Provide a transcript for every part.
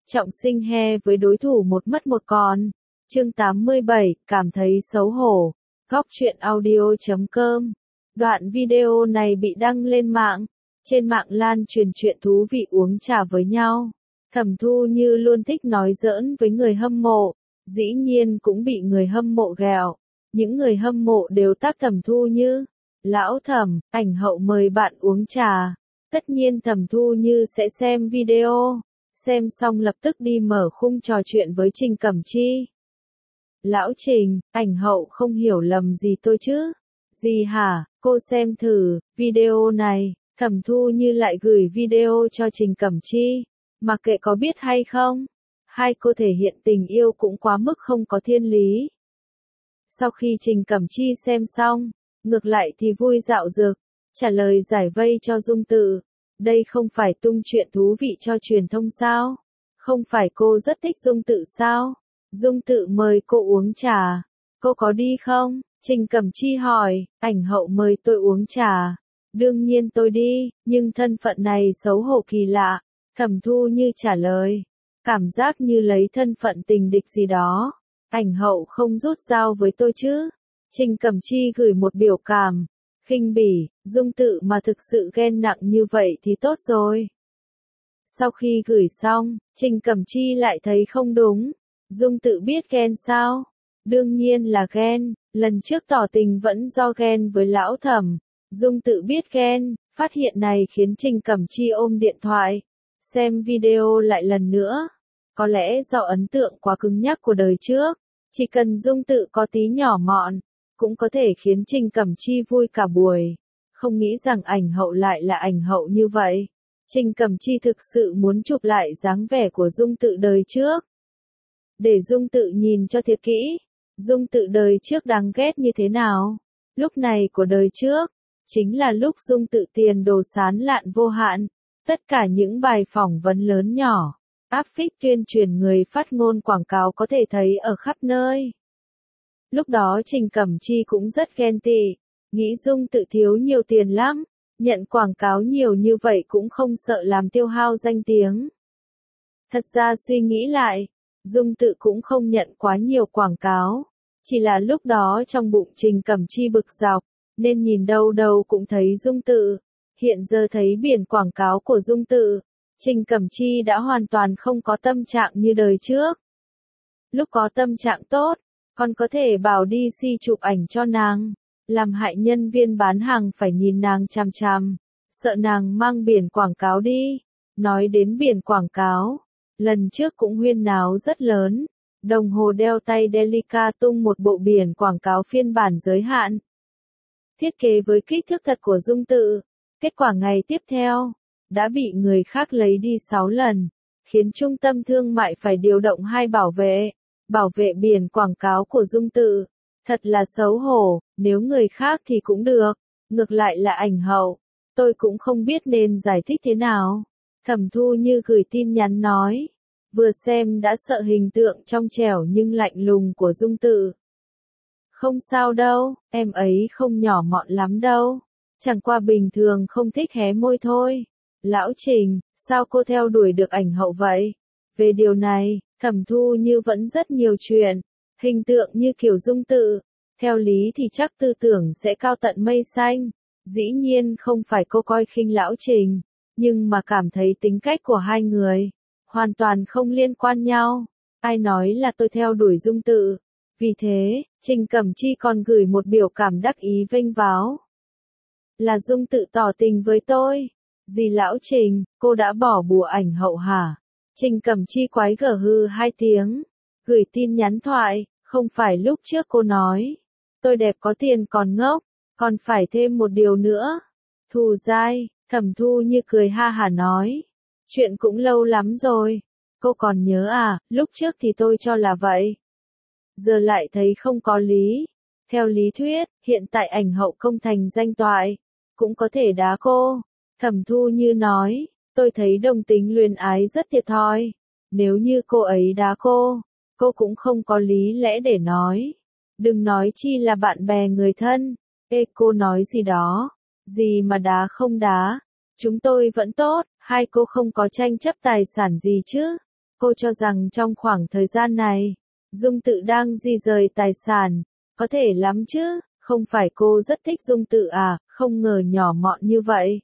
trọng sinh he với đối thủ một mất một còn. Chương 87, cảm thấy xấu hổ. Góc truyện audio.com. Đoạn video này bị đăng lên mạng. Trên mạng lan truyền chuyện thú vị uống trà với nhau. Thẩm Thu Như luôn thích nói giỡn với người hâm mộ, dĩ nhiên cũng bị người hâm mộ ghẹo. Những người hâm mộ đều tag Thẩm Thu Như. Lão Thẩm, ảnh hậu mời bạn uống trà. Tất nhiên Thẩm Thu Như sẽ xem video. Xem xong lập tức đi mở khung trò chuyện với Trình Cẩm Chi. Lão Trình, ảnh hậu không hiểu lầm gì tôi chứ? Gì hả, cô xem thử, video này. Thẩm Thu Như lại gửi video cho Trình Cẩm Chi. Mặc kệ có biết hay không, hai cô thể hiện tình yêu cũng quá mức không có thiên lý. Sau khi Trình Cẩm Chi xem xong, ngược lại thì vui dạo dực, trả lời giải vây cho Dung Tự. Đây không phải tung chuyện thú vị cho truyền thông sao? Không phải cô rất thích Dung Tự sao? Dung Tự mời cô uống trà. Cô có đi không? Trình Cẩm Chi hỏi, ảnh hậu mời tôi uống trà. Đương nhiên tôi đi, nhưng thân phận này xấu hổ kỳ lạ. Thẩm Thu Như trả lời, cảm giác như lấy thân phận tình địch gì đó. Ảnh hậu không rút dao với tôi chứ? Trình Cẩm Chi gửi một biểu cảm khinh bỉ, Dung Tự mà thực sự ghen nặng như vậy thì tốt rồi. Sau khi gửi xong, Trình Cẩm Chi lại thấy không đúng. Dung Tự biết ghen sao? Đương nhiên là ghen, lần trước tỏ tình vẫn do ghen với lão Thẩm. Dung Tự biết ghen, phát hiện này khiến Trình Cẩm Chi ôm điện thoại, xem video lại lần nữa. Có lẽ do ấn tượng quá cứng nhắc của đời trước, chỉ cần Dung Tự có tí nhỏ mọn, cũng có thể khiến Trình Cẩm Chi vui cả buổi. Không nghĩ rằng ảnh hậu lại là ảnh hậu như vậy. Trình Cẩm Chi thực sự muốn chụp lại dáng vẻ của Dung Tự đời trước. Để Dung Tự nhìn cho thiệt kỹ, Dung Tự đời trước đáng ghét như thế nào. Lúc này của đời trước, chính là lúc Dung Tự tiền đồ sán lạn vô hạn. Tất cả những bài phỏng vấn lớn nhỏ, áp phích tuyên truyền người phát ngôn quảng cáo có thể thấy ở khắp nơi. Lúc đó Trình Cẩm Chi cũng rất ghen tị, nghĩ Dung Tự thiếu nhiều tiền lắm, nhận quảng cáo nhiều như vậy cũng không sợ làm tiêu hao danh tiếng. Thật ra suy nghĩ lại, Dung Tự cũng không nhận quá nhiều quảng cáo, chỉ là lúc đó trong bụng Trình Cẩm Chi bực dọc, nên nhìn đâu đâu cũng thấy Dung Tự. Hiện giờ thấy biển quảng cáo của Dung Tự, Trình Cẩm Chi đã hoàn toàn không có tâm trạng như đời trước. Lúc có tâm trạng tốt, còn có thể bảo đi chụp ảnh cho nàng, làm hại nhân viên bán hàng phải nhìn nàng chằm chằm, sợ nàng mang biển quảng cáo đi. Nói đến biển quảng cáo, lần trước cũng huyên náo rất lớn, đồng hồ đeo tay Delica tung một bộ biển quảng cáo phiên bản giới hạn. Thiết kế với kích thước thật của Dung Tự. Kết quả ngày tiếp theo, đã bị người khác lấy đi 6 lần, khiến trung tâm thương mại phải điều động 2 bảo vệ biển quảng cáo của Dung Tự. Thật là xấu hổ, nếu người khác thì cũng được, ngược lại là ảnh hậu, tôi cũng không biết nên giải thích thế nào. Thẩm Thu Như gửi tin nhắn nói, vừa xem đã sợ hình tượng trong trẻo nhưng lạnh lùng của Dung Tự. Không sao đâu, em ấy không nhỏ mọn lắm đâu. Chẳng qua bình thường không thích hé môi thôi. Lão Trình, sao cô theo đuổi được ảnh hậu vậy? Về điều này, Thẩm Thu Như vẫn rất nhiều chuyện. Hình tượng như kiểu Dung Tự, theo lý thì chắc tư tưởng sẽ cao tận mây xanh. Dĩ nhiên không phải cô coi khinh Lão Trình, nhưng mà cảm thấy tính cách của hai người hoàn toàn không liên quan nhau. Ai nói là tôi theo đuổi Dung Tự? Vì thế, Trình Cẩm Chi còn gửi một biểu cảm đắc ý vênh váo. Là Dung Tự tỏ tình với tôi. Gì Lão Trình, cô đã bỏ bùa ảnh hậu hả? Trình Cẩm Chi quái gở hư 2 tiếng. Gửi tin nhắn thoại, không phải lúc trước cô nói. Tôi đẹp có tiền còn ngốc, còn phải thêm một điều nữa. Thù dai, Thẩm Thu Như cười ha hả nói. Chuyện cũng lâu lắm rồi. Cô còn nhớ à, lúc trước thì tôi cho là vậy. Giờ lại thấy không có lý. Theo lý thuyết, hiện tại ảnh hậu công thành danh toại, cũng có thể đá cô. Thẩm Thu Như nói, tôi thấy đồng tính luyến ái rất thiệt thòi. Nếu như cô ấy đá cô cũng không có lý lẽ để nói. Đừng nói chi là bạn bè người thân. Ê cô nói gì đó, gì mà đá không đá. Chúng tôi vẫn tốt, hai cô không có tranh chấp tài sản gì chứ. Cô cho rằng trong khoảng thời gian này, Dung Tự đang di rời tài sản, có thể lắm chứ, không phải cô rất thích Dung Tự à, không ngờ nhỏ mọn như vậy.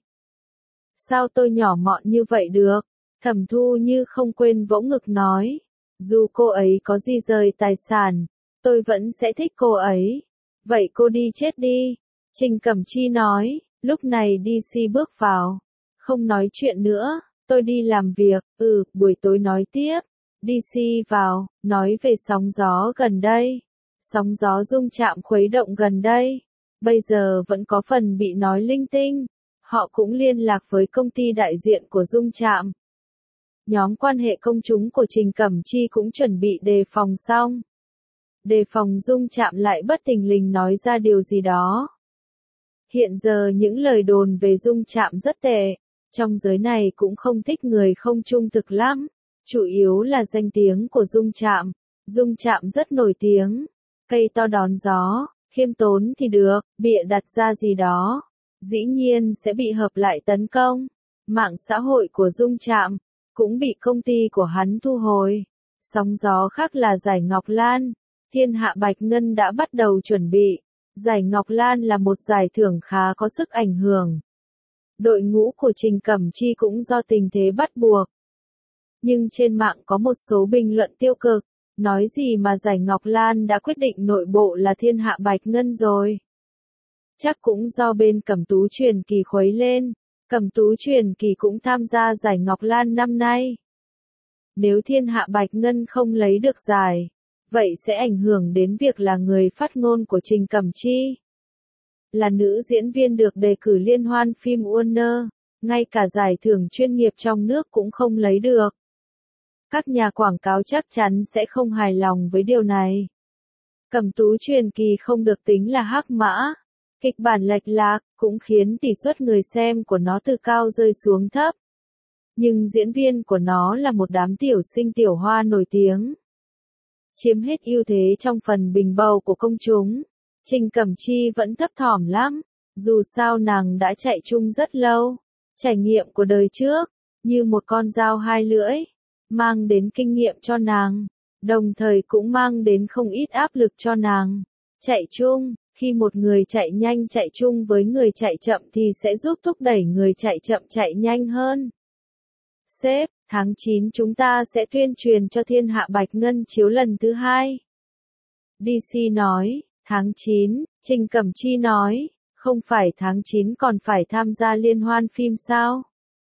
Sao tôi nhỏ mọn như vậy được? Thẩm Thu Như không quên vỗ ngực nói, dù cô ấy có di rời tài sản, tôi vẫn sẽ thích cô ấy. Vậy cô đi chết đi. Trình Cẩm Chi nói, lúc này DC bước vào. Không nói chuyện nữa, tôi đi làm việc, buổi tối nói tiếp. DC vào, nói về sóng gió gần đây. Sóng gió rung chạm khuấy động gần đây. Bây giờ vẫn có phần bị nói linh tinh. Họ cũng liên lạc với công ty đại diện của Dung Trạm. Nhóm quan hệ công chúng của Trình Cẩm Chi cũng chuẩn bị đề phòng xong. Đề phòng Dung Trạm lại bất thình lình nói ra điều gì đó. Hiện giờ những lời đồn về Dung Trạm rất tệ, trong giới này cũng không thích người không trung thực lắm, chủ yếu là danh tiếng của Dung Trạm. Dung Trạm rất nổi tiếng, cây to đón gió, khiêm tốn thì được, bịa đặt ra gì đó, dĩ nhiên sẽ bị hợp lại tấn công. Mạng xã hội của Dung Trạm cũng bị công ty của hắn thu hồi. Sóng gió khác là giải Ngọc Lan. Thiên Hạ Bạch Ngân đã bắt đầu chuẩn bị. Giải Ngọc Lan là một giải thưởng khá có sức ảnh hưởng. Đội ngũ của Trình Cẩm Chi cũng do tình thế bắt buộc. Nhưng trên mạng có một số bình luận tiêu cực, nói gì mà giải Ngọc Lan đã quyết định nội bộ là Thiên Hạ Bạch Ngân rồi. Chắc cũng do bên Cẩm Tú Truyền Kỳ khuấy lên. Cẩm Tú Truyền Kỳ cũng tham gia giải Ngọc Lan năm nay. Nếu Thiên Hạ Bạch Ngân không lấy được giải, vậy sẽ ảnh hưởng đến việc là người phát ngôn của Trình Cẩm Chi. Là nữ diễn viên được đề cử liên hoan phim Warner, ngay cả giải thưởng chuyên nghiệp trong nước cũng không lấy được. Các nhà quảng cáo chắc chắn sẽ không hài lòng với điều này. Cẩm Tú Truyền Kỳ không được tính là hắc mã. Kịch bản lệch lạc, cũng khiến tỷ suất người xem của nó từ cao rơi xuống thấp. Nhưng diễn viên của nó là một đám tiểu sinh tiểu hoa nổi tiếng. Chiếm hết ưu thế trong phần bình bầu của công chúng. Trình Cẩm Chi vẫn thấp thỏm lắm, dù sao nàng đã chạy chung rất lâu. Trải nghiệm của đời trước, như một con dao hai lưỡi, mang đến kinh nghiệm cho nàng, đồng thời cũng mang đến không ít áp lực cho nàng. Chạy chung. Khi một người chạy nhanh chạy chung với người chạy chậm thì sẽ giúp thúc đẩy người chạy chậm chạy nhanh hơn. Sếp, tháng 9 chúng ta sẽ tuyên truyền cho Thiên Hạ Bạch Ngân chiếu lần thứ 2. DC nói, tháng 9, Trình Cẩm Chi nói, không phải tháng 9 còn phải tham gia liên hoan phim sao?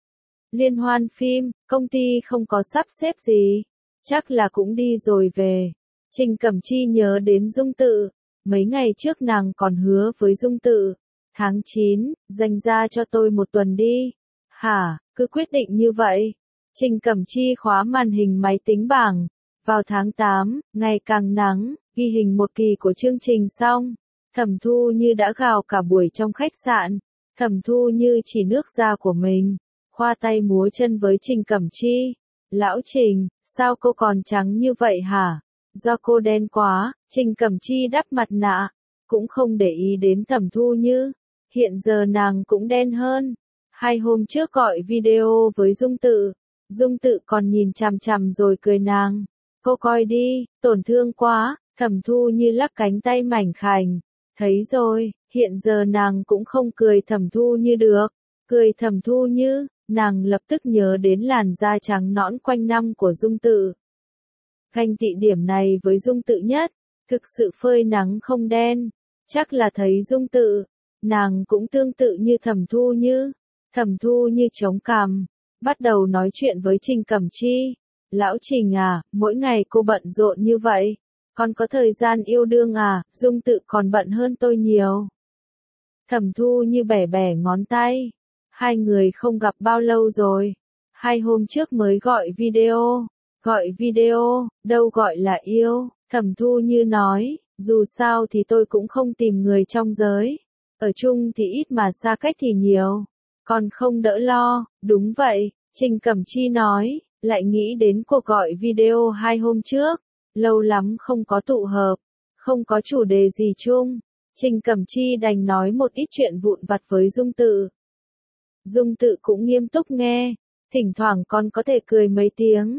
Liên hoan phim, công ty không có sắp xếp gì, chắc là cũng đi rồi về. Trình Cẩm Chi nhớ đến Dung Tự. Mấy ngày trước nàng còn hứa với Dung Tự, tháng 9, dành ra cho tôi một tuần đi. Hả, cứ quyết định như vậy. Trình Cẩm Chi khóa màn hình máy tính bảng. Vào tháng 8, ngày càng nắng, ghi hình một kỳ của chương trình xong. Thẩm Thu Như đã gào cả buổi trong khách sạn. Thẩm Thu Như chỉ nước da của mình, khoa tay múa chân với Trình Cẩm Chi. Lão Trình, sao cô còn trắng như vậy hả? Do cô đen quá. Trình Cẩm Chi đắp mặt nạ, cũng không để ý đến Thẩm Thu Như. Hiện giờ nàng cũng đen hơn. 2 hôm trước gọi video với Dung Tự. Dung Tự còn nhìn chằm chằm rồi cười nàng. Cô coi đi, tổn thương quá. Thẩm Thu Như lắc cánh tay mảnh khảnh. Thấy rồi, hiện giờ nàng cũng không cười Thẩm Thu Như được. Cười Thẩm Thu Như, nàng lập tức nhớ đến làn da trắng nõn quanh năm của Dung Tự. Ganh tị điểm này với Dung Tự nhất. Thực sự phơi nắng không đen, chắc là thấy Dung Tự, nàng cũng tương tự như Thẩm Thu Như. Thẩm Thu Như chống cằm, bắt đầu nói chuyện với Trình Cẩm Chi. Lão Trình à, mỗi ngày cô bận rộn như vậy, còn có thời gian yêu đương à? Dung Tự còn bận hơn tôi nhiều. Thẩm Thu Như bẻ bẻ ngón tay. Hai người không gặp bao lâu rồi. 2 hôm trước mới gọi video. Gọi video, đâu gọi là yêu. Thẩm Thu Như nói, dù sao thì tôi cũng không tìm người trong giới. Ở chung thì ít mà xa cách thì nhiều. Còn không đỡ lo, đúng vậy, Trình Cẩm Chi nói, lại nghĩ đến cuộc gọi video 2 hôm trước. Lâu lắm không có tụ hợp, không có chủ đề gì chung. Trình Cẩm Chi đành nói một ít chuyện vụn vặt với Dung Tự. Dung Tự cũng nghiêm túc nghe, thỉnh thoảng còn có thể cười mấy tiếng.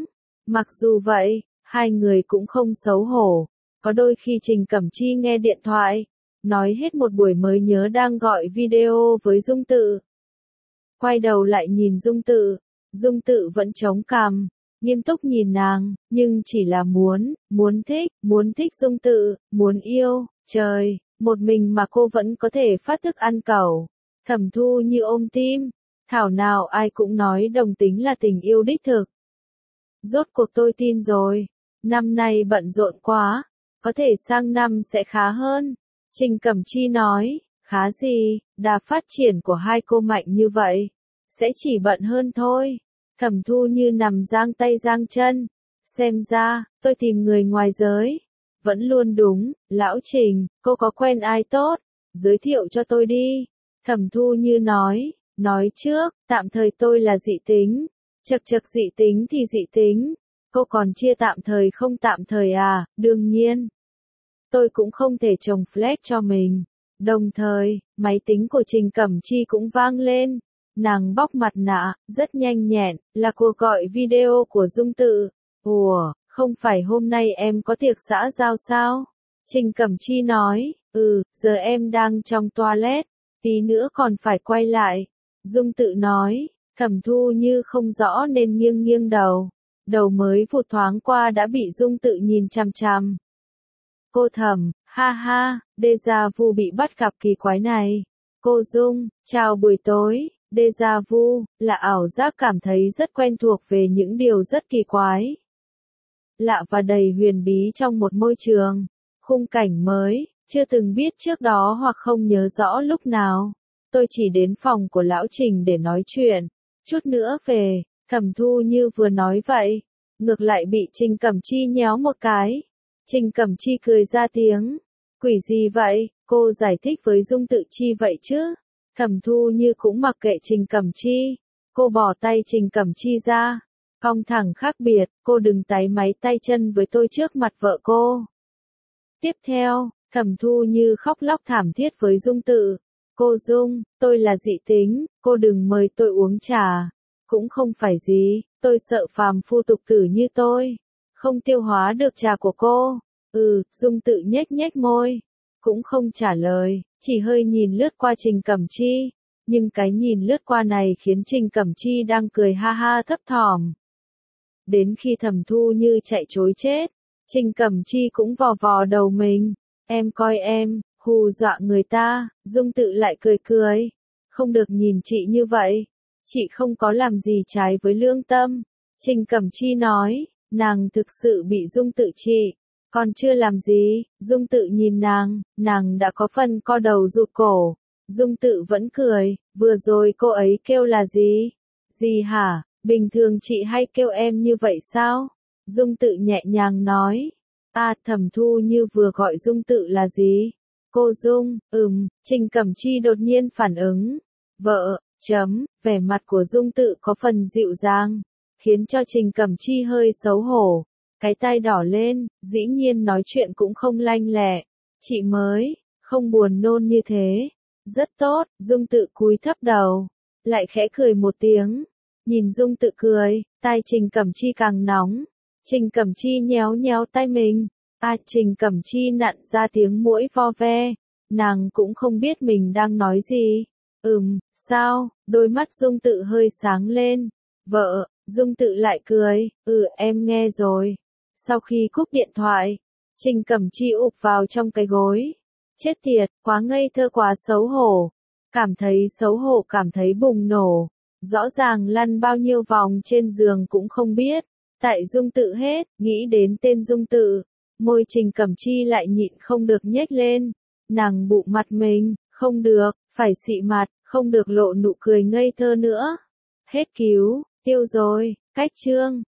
Mặc dù vậy, hai người cũng không xấu hổ. Có đôi khi Trình Cẩm Chi nghe điện thoại, nói hết một buổi mới nhớ đang gọi video với Dung Tự. Quay đầu lại nhìn Dung Tự vẫn chống cằm, nghiêm túc nhìn nàng, nhưng chỉ là muốn thích Dung Tự, muốn yêu, trời, một mình mà cô vẫn có thể phát thức ăn cẩu. Thẩm Thu Như ôm tim, thảo nào ai cũng nói đồng tính là tình yêu đích thực. Rốt cuộc tôi tin rồi, năm nay bận rộn quá, có thể sang năm sẽ khá hơn. Trình Cẩm Chi nói, khá gì, đà phát triển của hai cô mạnh như vậy, sẽ chỉ bận hơn thôi. Thẩm Thu Như nằm giang tay giang chân, xem ra, tôi tìm người ngoài giới. Vẫn luôn đúng, lão Trình, cô có quen ai tốt, giới thiệu cho tôi đi. Thẩm Thu Như nói trước, tạm thời tôi là dị tính. Chật dị tính thì dị tính, cô còn chia tạm thời không tạm thời à, đương nhiên. Tôi cũng không thể trồng flag cho mình. Đồng thời, máy tính của Trình Cẩm Chi cũng vang lên. Nàng bóc mặt nạ, rất nhanh nhẹn, là cuộc gọi video của Dung Tự. Ủa, không phải hôm nay em có tiệc xã giao sao? Trình Cẩm Chi nói, giờ em đang trong toilet, tí nữa còn phải quay lại. Dung Tự nói, Thẩm Thu Như không rõ nên nghiêng đầu mới vụt thoáng qua đã bị Dung Tự nhìn chằm chằm. Cô Thẩm, ha ha, déjà vu bị bắt gặp kỳ quái này. Cô Dung, chào buổi tối. Déjà vu là ảo giác cảm thấy rất quen thuộc về những điều rất kỳ quái, lạ và đầy huyền bí trong một môi trường, khung cảnh mới, chưa từng biết trước đó hoặc không nhớ rõ lúc nào. Tôi chỉ đến phòng của lão Trình để nói chuyện, chút nữa về. Thẩm Thu Như vừa nói vậy, ngược lại bị Trình Cẩm Chi nhéo một cái. Trình Cẩm Chi cười ra tiếng, quỷ gì vậy, cô giải thích với Dung Tự chi vậy chứ? Thẩm Thu Như cũng mặc kệ Trình Cẩm Chi, cô bỏ tay Trình Cẩm Chi ra, cong thẳng khác biệt, cô đừng táy máy tay chân với tôi trước mặt vợ cô. Tiếp theo, Thẩm Thu Như khóc lóc thảm thiết với Dung Tự, cô Dung, tôi là dị tính, cô đừng mời tôi uống trà, cũng không phải gì, tôi sợ phàm phu tục tử như tôi, không tiêu hóa được trà của cô. Dung Tự nhếch môi, cũng không trả lời, chỉ hơi nhìn lướt qua Trình Cẩm Chi, nhưng cái nhìn lướt qua này khiến Trình Cẩm Chi đang cười ha ha thấp thỏm. Đến khi Thẩm Thu Như chạy trối chết, Trình Cẩm Chi cũng vò vò đầu mình, em coi em, hù dọa người ta. Dung Tự lại cười, không được nhìn chị như vậy, chị không có làm gì trái với lương tâm. Trình Cẩm Chi nói, nàng thực sự bị Dung Tự trị. Còn chưa làm gì, Dung Tự nhìn nàng đã có phần co đầu rụt cổ. Dung Tự vẫn cười, vừa rồi cô ấy kêu là gì? Gì hả, bình thường chị hay kêu em như vậy sao? Dung Tự nhẹ nhàng nói. Thẩm Thu Như vừa gọi Dung Tự là gì? Cô Dung, Trình Cẩm Chi đột nhiên phản ứng. Vợ, vẻ mặt của Dung Tự có phần dịu dàng, khiến cho Trình Cẩm Chi hơi xấu hổ. Cái tai đỏ lên, dĩ nhiên nói chuyện cũng không lanh lẹ. Chị mới, không buồn nôn như thế. Rất tốt, Dung Tự cúi thấp đầu, lại khẽ cười một tiếng. Nhìn Dung Tự cười, tai Trình Cẩm Chi càng nóng. Trình Cẩm Chi nhéo tay mình. Trình Cẩm Chi nặn ra tiếng mũi vo ve. Nàng cũng không biết mình đang nói gì. Sao? Đôi mắt Dung Tự hơi sáng lên. Vợ, Dung Tự lại cười, em nghe rồi. Sau khi cúp điện thoại, Trình Cẩm Chi ụp vào trong cái gối. Chết tiệt, quá ngây thơ quá xấu hổ. Cảm thấy xấu hổ, cảm thấy bùng nổ. Rõ ràng lăn bao nhiêu vòng trên giường cũng không biết. Tại Dung Tự hết, nghĩ đến tên Dung Tự. Môi Trình Cẩm Chi lại nhịn không được nhếch lên. Nàng bụng mặt mình, không được, phải xị mặt, không được lộ nụ cười ngây thơ nữa. Hết cứu, tiêu rồi, cách chương.